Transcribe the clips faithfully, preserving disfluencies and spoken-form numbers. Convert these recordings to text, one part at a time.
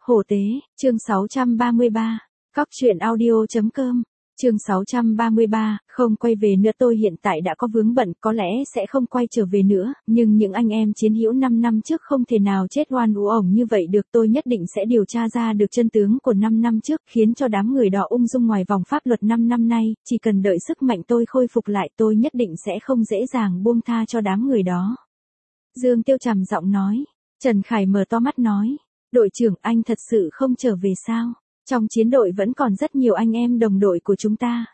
Hổ tế, chương sáu trăm ba mươi ba. Cóc truyện audio chấm com. Chương sáu trăm ba mươi ba, không quay về nữa. Tôi hiện tại đã có vướng bận, có lẽ sẽ không quay trở về nữa, nhưng những anh em chiến hữu năm năm trước không thể nào chết oan uổng như vậy được. Tôi nhất định sẽ điều tra ra được chân tướng của năm năm trước, khiến cho đám người đó ung dung ngoài vòng pháp luật. Năm năm nay, chỉ cần đợi sức mạnh tôi khôi phục lại, tôi nhất định sẽ không dễ dàng buông tha cho đám người đó. Dương Tiêu trầm giọng nói. Trần Khải mở to mắt nói. Đội trưởng, anh thật sự không trở về sao? Trong chiến đội vẫn còn rất nhiều anh em đồng đội của chúng ta.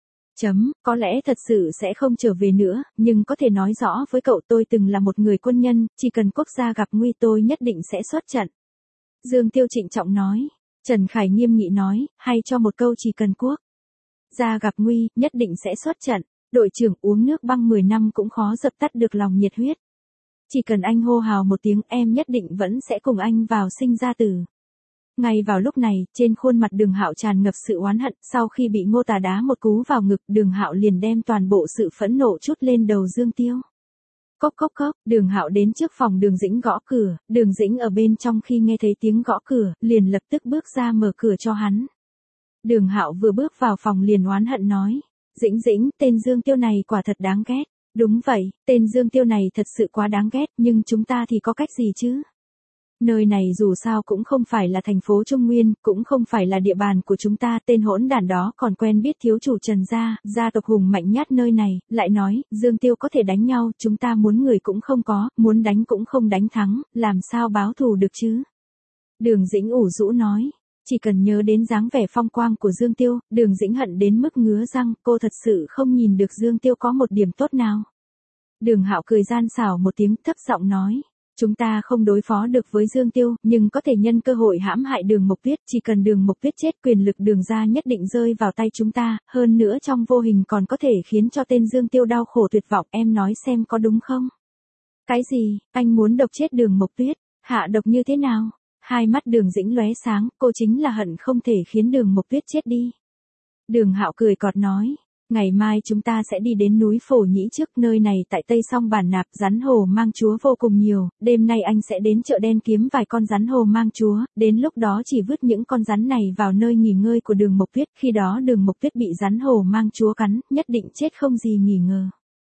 Chấm, có lẽ thật sự sẽ không trở về nữa, nhưng có thể nói rõ với cậu, tôi từng là một người quân nhân, chỉ cần quốc gia gặp nguy tôi nhất định sẽ xuất trận. Dương Tiêu trịnh trọng nói. Trần Khải nghiêm nghị nói, hay cho một câu, chỉ cần quốc gia gặp nguy, nhất định sẽ xuất trận. Đội trưởng, uống nước băng mười năm cũng khó dập tắt được lòng nhiệt huyết. Chỉ cần anh hô hào một tiếng, em nhất định vẫn sẽ cùng anh vào sinh ra tử. Ngay vào lúc này, trên khuôn mặt Đường Hạo tràn ngập sự oán hận. Sau khi bị Ngô Tà đá một cú vào ngực, Đường Hạo liền đem toàn bộ sự phẫn nộ trút lên đầu Dương Tiêu. Cốc cốc cốc, Đường Hạo đến trước phòng Đường Dĩnh gõ cửa. Đường Dĩnh ở bên trong khi nghe thấy tiếng gõ cửa, liền lập tức bước ra mở cửa cho hắn. Đường Hạo vừa bước vào phòng liền oán hận nói. Dĩnh Dĩnh, tên Dương Tiêu này quả thật đáng ghét. Đúng vậy, tên Dương Tiêu này thật sự quá đáng ghét, nhưng chúng ta thì có cách gì chứ? Nơi này dù sao cũng không phải là thành phố Trung Nguyên, cũng không phải là địa bàn của chúng ta. Tên hỗn đản đó còn quen biết thiếu chủ Trần gia, gia tộc hùng mạnh nhất nơi này, lại nói, Dương Tiêu có thể đánh nhau, chúng ta muốn người cũng không có, muốn đánh cũng không đánh thắng, làm sao báo thù được chứ? Đường Dĩnh ủ rũ nói. Chỉ cần nhớ đến dáng vẻ phong quang của Dương Tiêu, Đường Dĩnh hận đến mức ngứa răng, cô thật sự không nhìn được Dương Tiêu có một điểm tốt nào. Đường Hạo cười gian xảo một tiếng, thấp giọng nói. Chúng ta không đối phó được với Dương Tiêu, nhưng có thể nhân cơ hội hãm hại Đường Mộc Tuyết. Chỉ cần Đường Mộc Tuyết chết, quyền lực Đường gia nhất định rơi vào tay chúng ta, hơn nữa trong vô hình còn có thể khiến cho tên Dương Tiêu đau khổ tuyệt vọng. Em nói xem có đúng không? Cái gì, anh muốn độc chết Đường Mộc Tuyết? Hạ độc như thế nào? Hai mắt Đường Dĩnh lóe sáng, cô chính là hận không thể khiến Đường Mộc Tuyết chết đi. Đường Hạo cười cọt nói. Ngày mai chúng ta sẽ đi đến núi Phổ Nhĩ trước, nơi này tại Tây Song Bản Nạp, rắn hồ mang chúa vô cùng nhiều, đêm nay anh sẽ đến chợ đen kiếm vài con rắn hồ mang chúa, đến lúc đó chỉ vứt những con rắn này vào nơi nghỉ ngơi của Đường Mộc Tuyết, khi đó Đường Mộc Tuyết bị rắn hồ mang chúa cắn, nhất định chết không gì nghi ngờ.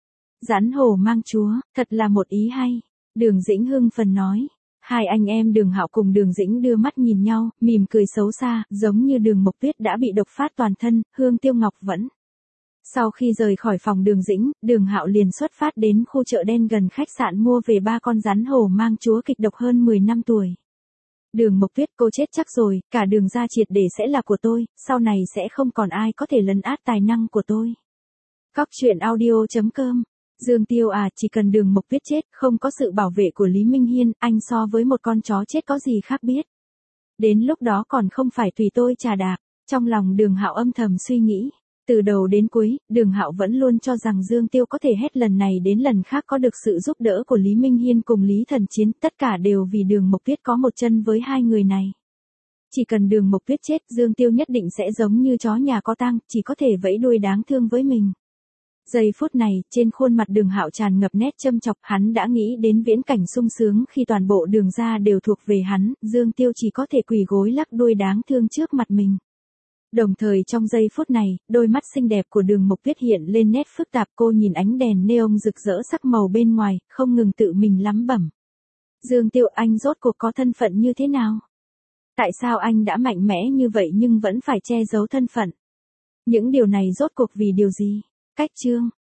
Rắn hồ mang chúa, thật là một ý hay. Đường Dĩnh hưng phấn nói. Hai anh em Đường Hạo cùng Đường Dĩnh đưa mắt nhìn nhau, mỉm cười xấu xa, giống như Đường Mộc Tuyết đã bị độc phát toàn thân, Hương Tiêu Ngọc vẫn. Sau khi rời khỏi phòng Đường Dĩnh, Đường Hạo liền xuất phát đến khu chợ đen gần khách sạn mua về ba con rắn hổ mang chúa kịch độc hơn mười năm tuổi. Đường Mộc Tuyết, cô chết chắc rồi, cả Đường gia triệt để sẽ là của tôi, sau này sẽ không còn ai có thể lấn át tài năng của tôi. Cóc truyện audio chấm com. Dương Tiêu à, chỉ cần Đường Mộc Tuyết chết, không có sự bảo vệ của Lý Minh Hiên, anh so với một con chó chết có gì khác biết. Đến lúc đó còn không phải tùy tôi trà đạp. Trong lòng Đường Hạo âm thầm suy nghĩ. Từ đầu đến cuối, Đường Hạo vẫn luôn cho rằng Dương Tiêu có thể hết lần này đến lần khác có được sự giúp đỡ của Lý Minh Hiên cùng Lý Thần Chiến, tất cả đều vì Đường Mộc Tuyết có một chân với hai người này. Chỉ cần Đường Mộc Tuyết chết, Dương Tiêu nhất định sẽ giống như chó nhà có tang, chỉ có thể vẫy đuôi đáng thương với mình. Giây phút này, trên khuôn mặt Đường Hạo tràn ngập nét châm chọc, hắn đã nghĩ đến viễn cảnh sung sướng khi toàn bộ Đường gia đều thuộc về hắn, Dương Tiêu chỉ có thể quỳ gối lắc đuôi đáng thương trước mặt mình. Đồng thời trong giây phút này, đôi mắt xinh đẹp của Đường Mộc Tuyết hiện lên nét phức tạp, cô nhìn ánh đèn neon rực rỡ sắc màu bên ngoài, không ngừng tự mình lẩm bẩm. Dương Tiêu, anh rốt cuộc có thân phận như thế nào? Tại sao anh đã mạnh mẽ như vậy nhưng vẫn phải che giấu thân phận? Những điều này rốt cuộc vì điều gì? Cách chương.